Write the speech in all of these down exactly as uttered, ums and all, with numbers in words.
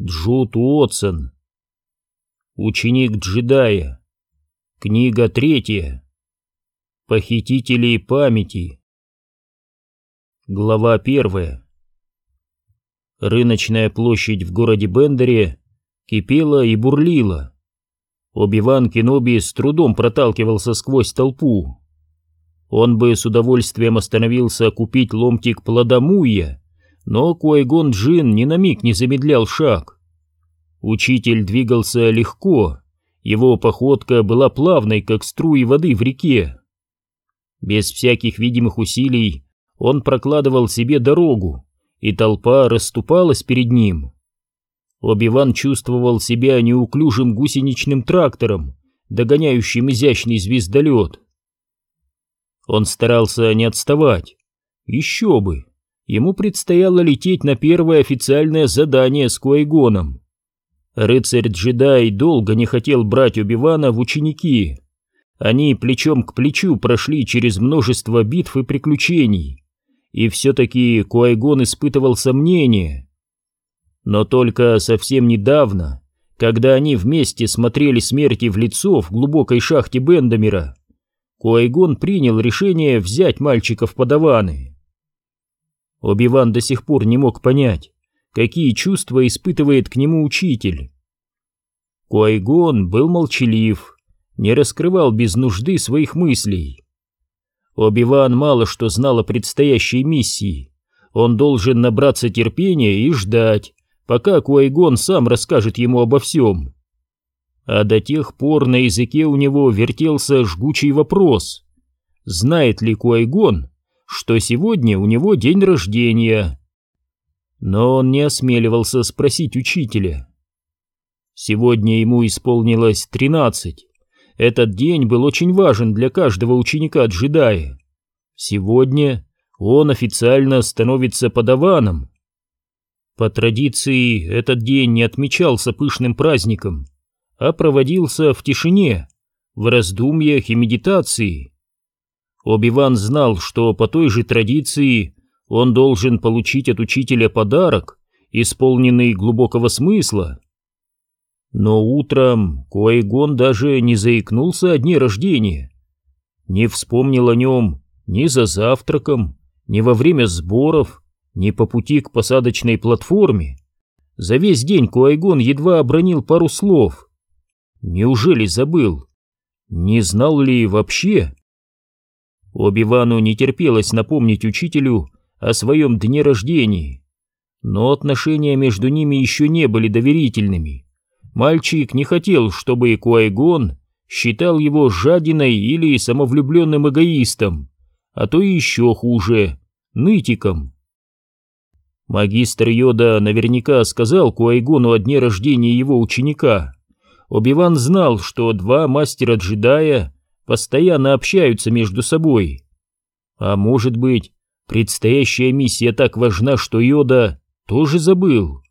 Джуд Уотсон. Ученик джедая. Книга третья. Похитители памяти. Глава первая. Рыночная площадь в городе Бендере кипела и бурлила. Оби-Ван Кеноби с трудом проталкивался сквозь толпу. Он бы с удовольствием остановился купить ломтик плода муя, но Куай-Гон Джинн ни на миг не замедлял шаг. Учитель двигался легко, его походка была плавной, как струи воды в реке. Без всяких видимых усилий он прокладывал себе дорогу, и толпа расступалась перед ним. Оби-Ван чувствовал себя неуклюжим гусеничным трактором, догоняющим изящный звездолет. Он старался не отставать. Еще бы! Ему предстояло лететь на первое официальное задание с Куай-Гоном. Рыцарь-джедай долго не хотел брать Оби-Вана в ученики. Они плечом к плечу прошли через множество битв и приключений. И все-таки Куай-Гон испытывал сомнения. Но только совсем недавно, когда они вместе смотрели смерти в лицо в глубокой шахте Бендамера, Куай-Гон принял решение взять мальчика в подаваны. Оби-Ван до сих пор не мог понять, какие чувства испытывает к нему учитель. Куай-Гон был молчалив, не раскрывал без нужды своих мыслей. Оби-Ван мало что знал о предстоящей миссии. Он должен набраться терпения и ждать, пока Куай-Гон сам расскажет ему обо всем. А до тех пор на языке у него вертелся жгучий вопрос: знает ли Куай-Гон, что сегодня у него день рождения? Но он не осмеливался спросить учителя. Сегодня ему исполнилось тринадцать. Этот день был очень важен для каждого ученика-джедая. Сегодня он официально становится подаваном. По традиции, этот день не отмечался пышным праздником, а проводился в тишине, в раздумьях и медитации. Оби-Ван знал, что по той же традиции он должен получить от учителя подарок, исполненный глубокого смысла. Но утром Куай-Гон даже не заикнулся о дне рождения, не вспомнил о нем ни за завтраком, ни во время сборов, ни по пути к посадочной платформе. За весь день Куай-Гон едва обронил пару слов. Неужели забыл? Не знал ли вообще? Оби-Вану не терпелось напомнить учителю о своем дне рождения, но отношения между ними еще не были доверительными. Мальчик не хотел, чтобы Куай-Гон считал его жадиной или самовлюбленным эгоистом, а то и еще хуже — нытиком. Магистр Йода наверняка сказал Куай-Гону о дне рождения его ученика. Оби-Ван знал, что два мастера-джедая постоянно общаются между собой. А может быть, предстоящая миссия так важна, что Йода тоже забыл?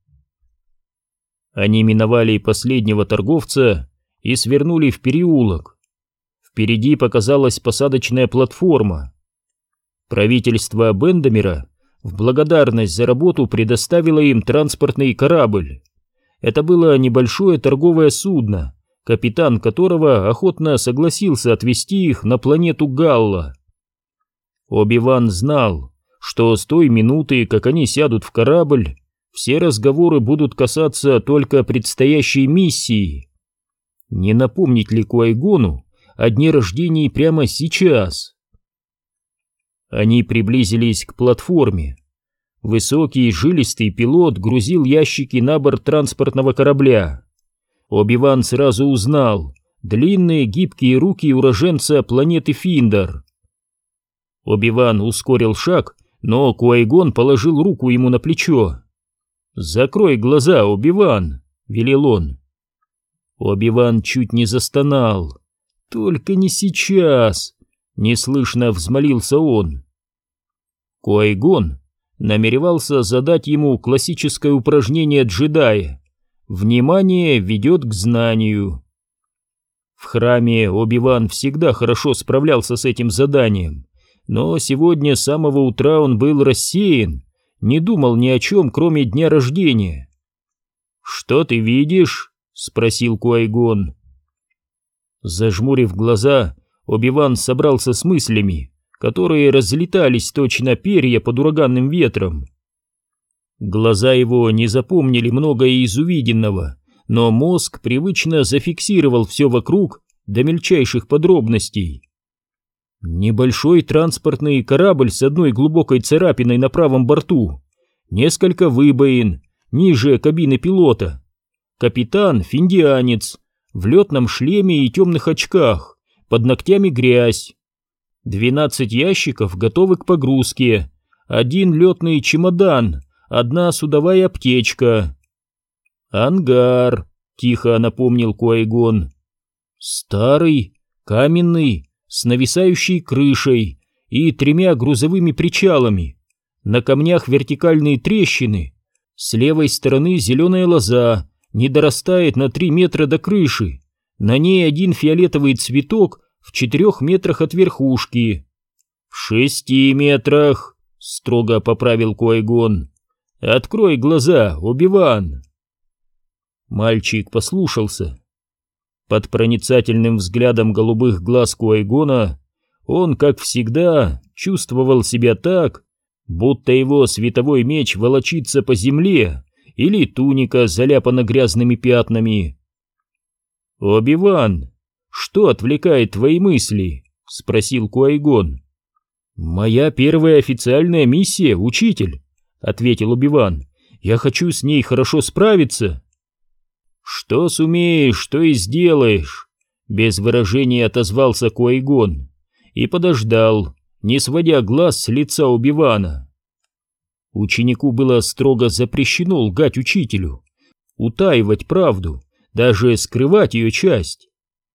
Они миновали последнего торговца и свернули в переулок. Впереди показалась посадочная платформа. Правительство Бендамера в благодарность за работу предоставило им транспортный корабль. Это было небольшое торговое судно, капитан которого охотно согласился отвезти их на планету Галла. Оби-Ван знал, что с той минуты, как они сядут в корабль, все разговоры будут касаться только предстоящей миссии. Не напомнить ли Куай-Гону о дне рождения прямо сейчас? Они приблизились к платформе. Высокий жилистый пилот грузил ящики на борт транспортного корабля. Оби-Ван сразу узнал длинные гибкие руки уроженца планеты Финдар. Оби-Ван ускорил шаг, но Куай-Гон положил руку ему на плечо. «Закрой глаза, Оби-Ван», — велел он. Оби-Ван чуть не застонал. «Только не сейчас», — неслышно взмолился он. Куай-Гон намеревался задать ему классическое упражнение джедая: «Внимание ведет к знанию». В храме Оби-Ван всегда хорошо справлялся с этим заданием, но сегодня с самого утра он был рассеян, не думал ни о чем, кроме дня рождения. «Что ты видишь?» — спросил Куай-Гон. Зажмурив глаза, Оби-Ван собрался с мыслями, которые разлетались точно перья под ураганным ветром. Глаза его не запомнили многое из увиденного, но мозг привычно зафиксировал все вокруг до мельчайших подробностей. Небольшой транспортный корабль с одной глубокой царапиной на правом борту, несколько выбоин ниже кабины пилота, капитан финдианец в летном шлеме и темных очках, под ногтями грязь, двенадцать ящиков готовы к погрузке, один летный чемодан, одна судовая аптечка. «Ангар», — тихо напомнил Куай-Гон. «Старый, каменный, с нависающей крышей и тремя грузовыми причалами. На камнях вертикальные трещины. С левой стороны зеленая лоза не дорастает на три метра до крыши. На ней один фиолетовый цветок в четырех метрах от верхушки». «В шести метрах», — строго поправил Куай-Гон. «Открой глаза, Оби-Ван». Мальчик послушался. Под проницательным взглядом голубых глаз Куай-Гона он, как всегда, чувствовал себя так, будто его световой меч волочится по земле или туника заляпана грязными пятнами. «Оби-Ван, что отвлекает твои мысли?» — спросил Куай-Гон. «Моя первая официальная миссия, учитель», — ответил Оби-Ван. «Я хочу с ней хорошо справиться». «Что сумеешь, что и сделаешь», — без выражения отозвался Куай-Гон и подождал, не сводя глаз с лица Оби-Вана. Ученику было строго запрещено лгать учителю, утаивать правду, даже скрывать ее часть.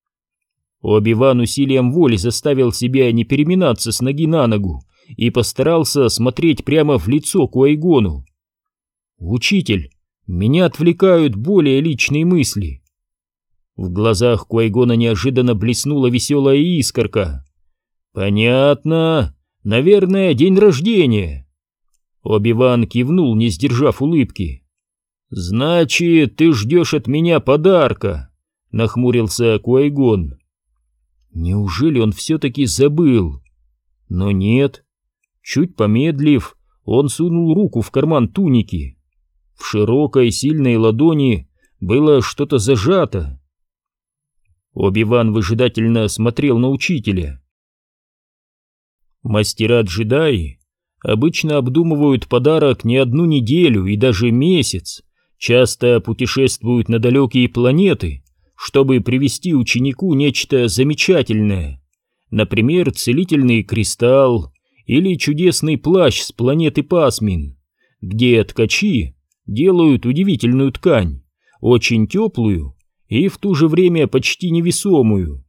Оби-Ван усилием воли заставил себя не переминаться с ноги на ногу и постарался смотреть прямо в лицо Куай-Гону. «Учитель, меня отвлекают более личные мысли». В глазах Куай-Гона неожиданно блеснула веселая искорка. «Понятно. Наверное, день рождения». Оби-Ван кивнул, не сдержав улыбки. «Значит, ты ждешь от меня подарка», — нахмурился Куай-Гон. Неужели он все-таки забыл? Но нет. Чуть помедлив, он сунул руку в карман туники. В широкой сильной ладони было что-то зажато. Оби-Ван выжидательно смотрел на учителя. Мастера-джедаи обычно обдумывают подарок не одну неделю и даже месяц, часто путешествуют на далекие планеты, чтобы привезти ученику нечто замечательное, например, целительный кристалл или чудесный плащ с планеты Пасмин, где ткачи делают удивительную ткань, очень теплую и в то же время почти невесомую.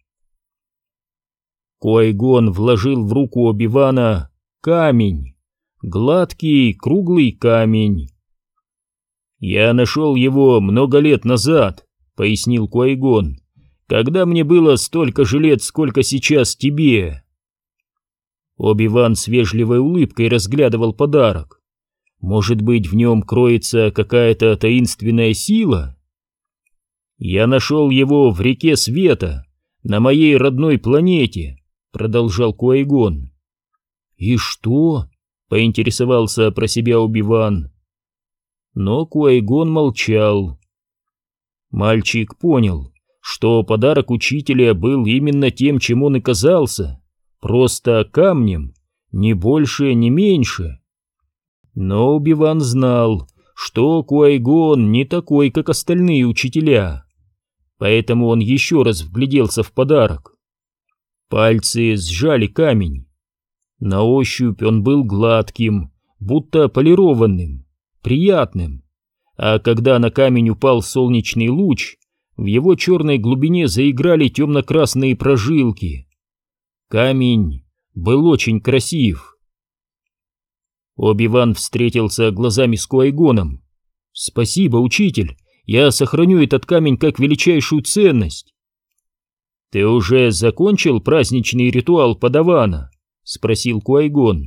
Куай-Гон вложил в руку Оби-Вана камень, гладкий круглый камень. «Я нашел его много лет назад», — пояснил Куай-Гон, — «когда мне было столько же лет, сколько сейчас тебе». Оби-Ван с вежливой улыбкой разглядывал подарок. Может быть, в нем кроется какая-то таинственная сила? «Я нашел его в реке Света, на моей родной планете», — продолжал Куай-Гон. «И что?» — поинтересовался про себя Оби-Ван. Но Куай-Гон молчал. Мальчик понял, что подарок учителя был именно тем, чем он и казался, просто камнем, ни больше, ни меньше. Но Оби-Ван знал, что Куай-Гон не такой, как остальные учителя, поэтому он еще раз вгляделся в подарок. Пальцы сжали камень. На ощупь он был гладким, будто полированным, приятным, а когда на камень упал солнечный луч, в его черной глубине заиграли темно-красные прожилки. Камень был очень красив. Оби-Ван встретился глазами с Куай-Гоном. «Спасибо, учитель, я сохраню этот камень как величайшую ценность». «Ты уже закончил праздничный ритуал Падавана?» — спросил Куай-Гон.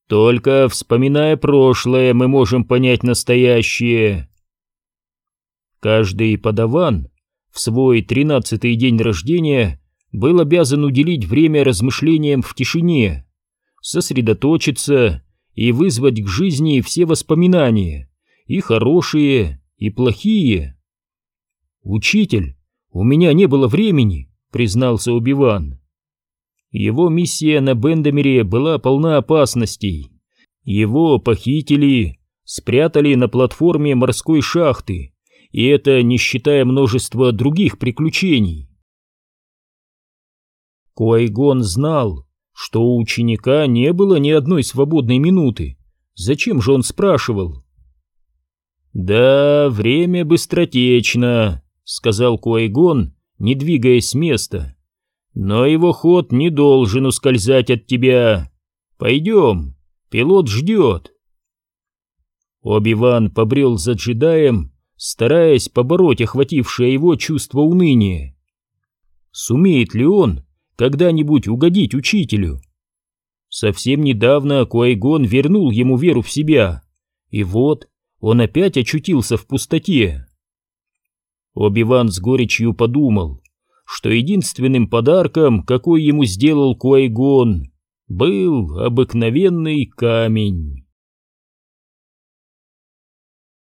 «Только вспоминая прошлое, мы можем понять настоящее». Каждый подаван в свой тринадцатый день рождения был обязан уделить время размышлениям в тишине, сосредоточиться и вызвать к жизни все воспоминания, и хорошие, и плохие. «Учитель, у меня не было времени», — признался Оби-Ван. Его миссия на Бендамере была полна опасностей. Его похитили, спрятали на платформе морской шахты, и это не считая множества других приключений. Ки-Гон знал, что у ученика не было ни одной свободной минуты. Зачем же он спрашивал? «Да, время быстротечно», — сказал Ки-Гон, не двигаясь с места. «Но его ход не должен ускользать от тебя. Пойдем, пилот ждет». Оби-Ван побрел за джедаем, стараясь побороть охватившее его чувство уныния. Сумеет ли он когда-нибудь угодить учителю? Совсем недавно Ки-Гон вернул ему веру в себя, и вот он опять очутился в пустоте. Оби-Ван с горечью подумал, что единственным подарком, какой ему сделал Ки-Гон, был обыкновенный камень.